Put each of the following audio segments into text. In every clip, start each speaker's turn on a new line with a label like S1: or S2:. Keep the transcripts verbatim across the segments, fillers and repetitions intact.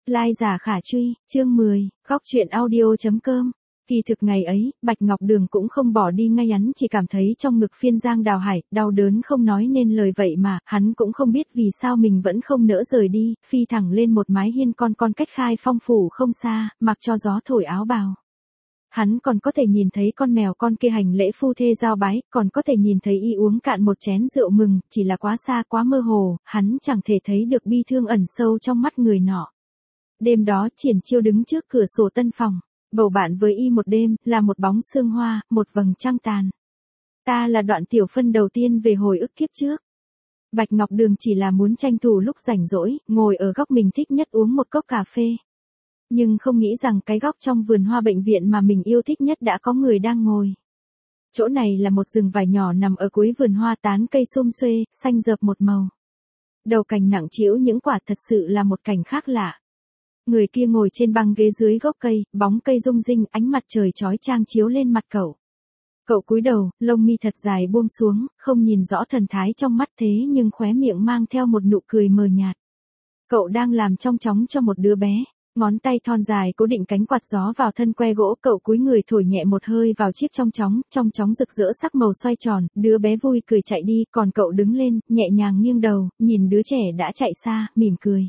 S1: Lai giả khả truy, chương mười, góc truyện audio.com. Kỳ thực ngày ấy, Bạch Ngọc Đường cũng không bỏ đi ngay, hắn chỉ cảm thấy trong ngực phiên giang đào hải, đau đớn không nói nên lời vậy mà, hắn cũng không biết vì sao mình vẫn không nỡ rời đi, phi thẳng lên một mái hiên con con cách Khai Phong phủ không xa, mặc cho gió thổi áo bào. Hắn còn có thể nhìn thấy con mèo con kia hành lễ phu thê giao bái, còn có thể nhìn thấy y uống cạn một chén rượu mừng, chỉ là quá xa quá mơ hồ, hắn chẳng thể thấy được bi thương ẩn sâu trong mắt người nọ. Đêm đó Triển Chiêu đứng trước cửa sổ tân phòng, bầu bạn với y một đêm, là một bóng sương hoa, một vầng trăng tàn. Ta là đoạn tiểu phân đầu tiên về hồi ức kiếp trước. Bạch Ngọc Đường chỉ là muốn tranh thủ lúc rảnh rỗi, ngồi ở góc mình thích nhất uống một cốc cà phê. Nhưng không nghĩ rằng cái góc trong vườn hoa bệnh viện mà mình yêu thích nhất đã có người đang ngồi. Chỗ này là một rừng vải nhỏ nằm ở cuối vườn hoa, tán cây sum xuê, xanh rợp một màu. Đầu cành nặng trĩu những quả, thật sự là một cảnh khác lạ. Người kia ngồi trên băng ghế dưới gốc cây, bóng cây rung rinh, ánh mặt trời chói chang chiếu lên mặt cậu. Cậu cúi đầu, lông mi thật dài buông xuống, không nhìn rõ thần thái trong mắt, thế nhưng khóe miệng mang theo một nụ cười mờ nhạt. Cậu đang làm trong chóng cho một đứa bé. Ngón tay thon dài cố định cánh quạt gió vào thân que gỗ, cậu cúi người thổi nhẹ một hơi vào chiếc trong chóng, trong chóng rực rỡ sắc màu xoay tròn, đứa bé vui cười chạy đi, còn cậu đứng lên, nhẹ nhàng nghiêng đầu, nhìn đứa trẻ đã chạy xa, mỉm cười.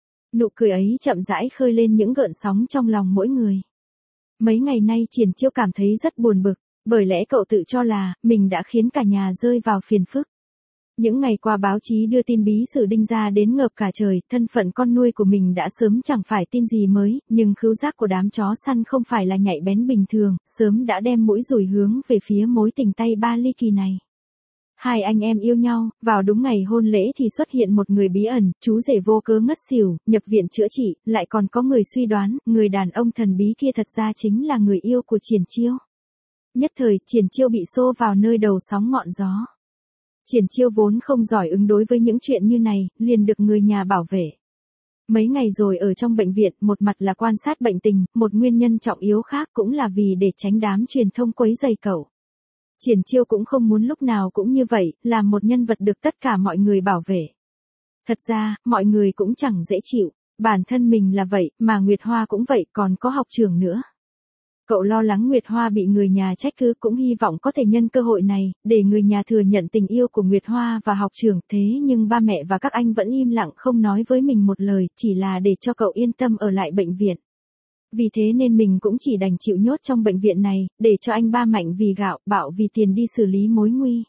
S1: Nụ cười ấy chậm rãi khơi lên những gợn sóng trong lòng mỗi người. Mấy ngày nay Triển Chiêu cảm thấy rất buồn bực, bởi lẽ cậu tự cho là mình đã khiến cả nhà rơi vào phiền phức. Những ngày qua báo chí đưa tin bí sử Đinh gia đến ngợp cả trời, thân phận con nuôi của mình đã sớm chẳng phải tin gì mới, nhưng khứu giác của đám chó săn không phải là nhạy bén bình thường, sớm đã đem mũi dùi hướng về phía mối tình tay ba ly kỳ này. Hai anh em yêu nhau, vào đúng ngày hôn lễ thì xuất hiện một người bí ẩn, chú rể vô cớ ngất xỉu, nhập viện chữa trị, lại còn có người suy đoán, người đàn ông thần bí kia thật ra chính là người yêu của Triển Chiêu. Nhất thời, Triển Chiêu bị xô vào nơi đầu sóng ngọn gió. Triển Chiêu vốn không giỏi ứng đối với những chuyện như này, liền được người nhà bảo vệ. Mấy ngày rồi ở trong bệnh viện, một mặt là quan sát bệnh tình, một nguyên nhân trọng yếu khác cũng là vì để tránh đám truyền thông quấy rầy cậu. Triển Chiêu cũng không muốn lúc nào cũng như vậy, làm một nhân vật được tất cả mọi người bảo vệ. Thật ra, mọi người cũng chẳng dễ chịu, bản thân mình là vậy, mà Nguyệt Hoa cũng vậy, còn có học trưởng nữa. Cậu lo lắng Nguyệt Hoa bị người nhà trách cứ, cũng hy vọng có thể nhân cơ hội này, để người nhà thừa nhận tình yêu của Nguyệt Hoa và học trưởng, thế nhưng ba mẹ và các anh vẫn im lặng không nói với mình một lời, chỉ là để cho cậu yên tâm ở lại bệnh viện. Vì thế nên mình cũng chỉ đành chịu nhốt trong bệnh viện này, để cho anh ba mạnh vì gạo, bạo vì tiền đi xử lý mối nguy.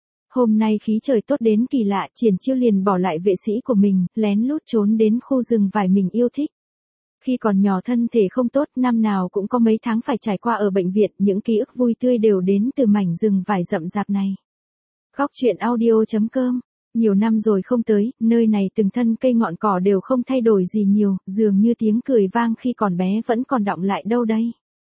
S1: Hôm nay khí trời tốt đến kỳ lạ, Triển Chiêu liền bỏ lại vệ sĩ của mình, lén lút trốn đến khu rừng vải mình yêu thích. Khi còn nhỏ thân thể không tốt, năm nào cũng có mấy tháng phải trải qua ở bệnh viện, những ký ức vui tươi đều đến từ mảnh rừng vải rậm rạp này. Góc truyện audio.com. Nhiều năm rồi không tới, nơi này từng thân cây ngọn cỏ đều không thay đổi gì nhiều, dường như tiếng cười vang khi còn bé vẫn còn đọng lại đâu đây.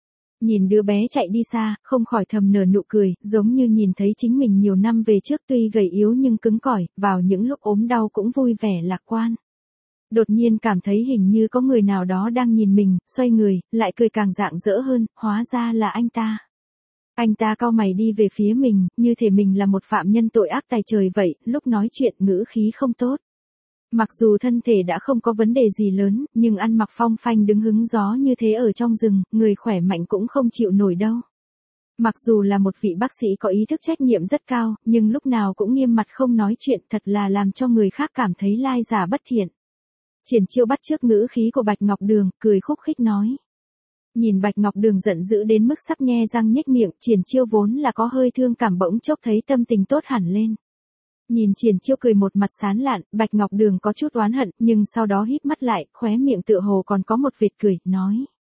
S1: Nhìn đứa bé chạy đi xa, không khỏi thầm nở nụ cười, giống như nhìn thấy chính mình nhiều năm về trước, tuy gầy yếu nhưng cứng cỏi, vào những lúc ốm đau cũng vui vẻ lạc quan. Đột nhiên cảm thấy hình như có người nào đó đang nhìn mình, xoay người, lại cười càng rạng rỡ hơn, hóa ra là anh ta. Anh ta cau mày đi về phía mình, như thể mình là một phạm nhân tội ác tày trời vậy, lúc nói chuyện ngữ khí không tốt. Mặc dù thân thể đã không có vấn đề gì lớn, nhưng ăn mặc phong phanh đứng hứng gió như thế ở trong rừng, người khỏe mạnh cũng không chịu nổi đâu. Mặc dù là một vị bác sĩ có ý thức trách nhiệm rất cao, nhưng lúc nào cũng nghiêm mặt không nói chuyện, thật là làm cho người khác cảm thấy lai giả bất thiện. Triển Chiêu bắt chước ngữ khí của Bạch Ngọc Đường, cười khúc khích nói. Nhìn Bạch Ngọc Đường giận dữ đến mức sắp nhe răng nhếch miệng, Triển Chiêu vốn là có hơi thương cảm bỗng chốc thấy tâm tình tốt hẳn lên. Nhìn Triển Chiêu cười một mặt sán lạn, Bạch Ngọc Đường có chút oán hận, nhưng sau đó híp mắt lại, khóe miệng tựa hồ còn có một vệt cười, nói.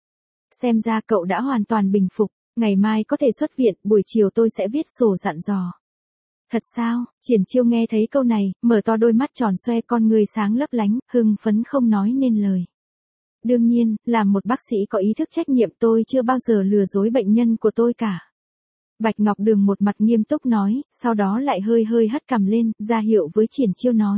S1: Xem ra cậu đã hoàn toàn bình phục, ngày mai có thể xuất viện, buổi chiều tôi sẽ viết sổ dặn dò. Thật sao? Triển Chiêu nghe thấy câu này, mở to đôi mắt tròn xoe, con người sáng lấp lánh, hưng phấn không nói nên lời. Đương nhiên, làm một bác sĩ có ý thức trách nhiệm, tôi chưa bao giờ lừa dối bệnh nhân của tôi cả. Bạch Ngọc Đường một mặt nghiêm túc nói, sau đó lại hơi hơi hất cằm lên, ra hiệu với Triển Chiêu nói.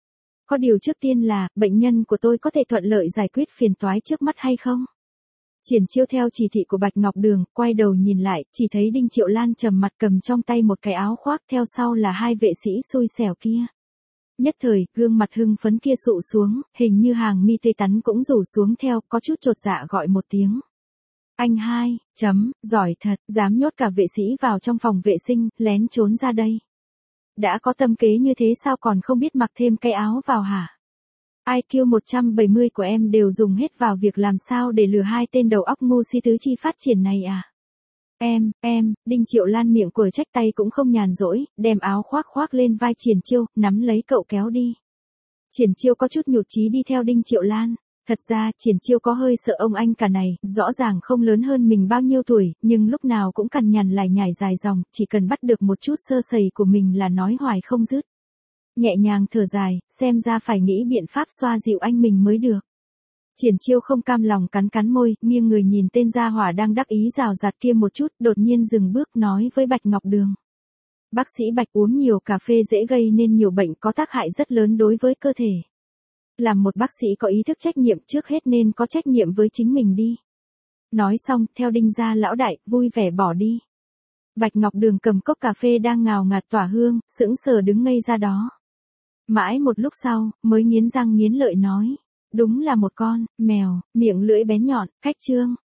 S1: Có điều trước tiên là, bệnh nhân của tôi có thể thuận lợi giải quyết phiền toái trước mắt hay không? Triển Chiêu theo chỉ thị của Bạch Ngọc Đường, quay đầu nhìn lại, chỉ thấy Đinh Triệu Lan trầm mặt cầm trong tay một cái áo khoác, theo sau là hai vệ sĩ xui xẻo kia. Nhất thời, gương mặt hưng phấn kia sụ xuống, hình như hàng mi tê tắn cũng rủ xuống theo, có chút chột dạ gọi một tiếng. Anh hai, chấm, giỏi thật, dám nhốt cả vệ sĩ vào trong phòng vệ sinh, lén trốn ra đây. Đã có tâm kế như thế sao còn không biết mặc thêm cái áo vào hả? i kiu một trăm bảy mươi của em đều dùng hết vào việc làm sao để lừa hai tên đầu óc ngu si tứ chi phát triển này à? Em, em, Đinh Triệu Lan miệng của trách tay cũng không nhàn rỗi, đem áo khoác khoác lên vai Triển Chiêu, nắm lấy cậu kéo đi. Triển Chiêu có chút nhụt chí đi theo Đinh Triệu Lan. Thật ra, Triển Chiêu có hơi sợ ông anh cả này, rõ ràng không lớn hơn mình bao nhiêu tuổi, nhưng lúc nào cũng cằn nhằn lải nhải dài dòng, chỉ cần bắt được một chút sơ sẩy của mình là nói hoài không dứt. Nhẹ nhàng thở dài, xem ra phải nghĩ biện pháp xoa dịu anh mình mới được. Triển Chiêu không cam lòng cắn cắn môi, nghiêng người nhìn tên gia hỏa đang đắc ý rào rạt kia một chút, đột nhiên dừng bước nói với Bạch Ngọc Đường. Bác sĩ Bạch uống nhiều cà phê dễ gây nên nhiều bệnh có tác hại rất lớn đối với cơ thể. Làm một bác sĩ có ý thức trách nhiệm trước hết nên có trách nhiệm với chính mình đi. Nói xong, theo Đinh gia lão đại, vui vẻ bỏ đi. Bạch Ngọc Đường cầm cốc cà phê đang ngào ngạt tỏa hương, sững sờ đứng ngây ra đó. Mãi một lúc sau, mới nghiến răng nghiến lợi nói. Đúng là một con, mèo, miệng lưỡi bén nhọn, cách trương.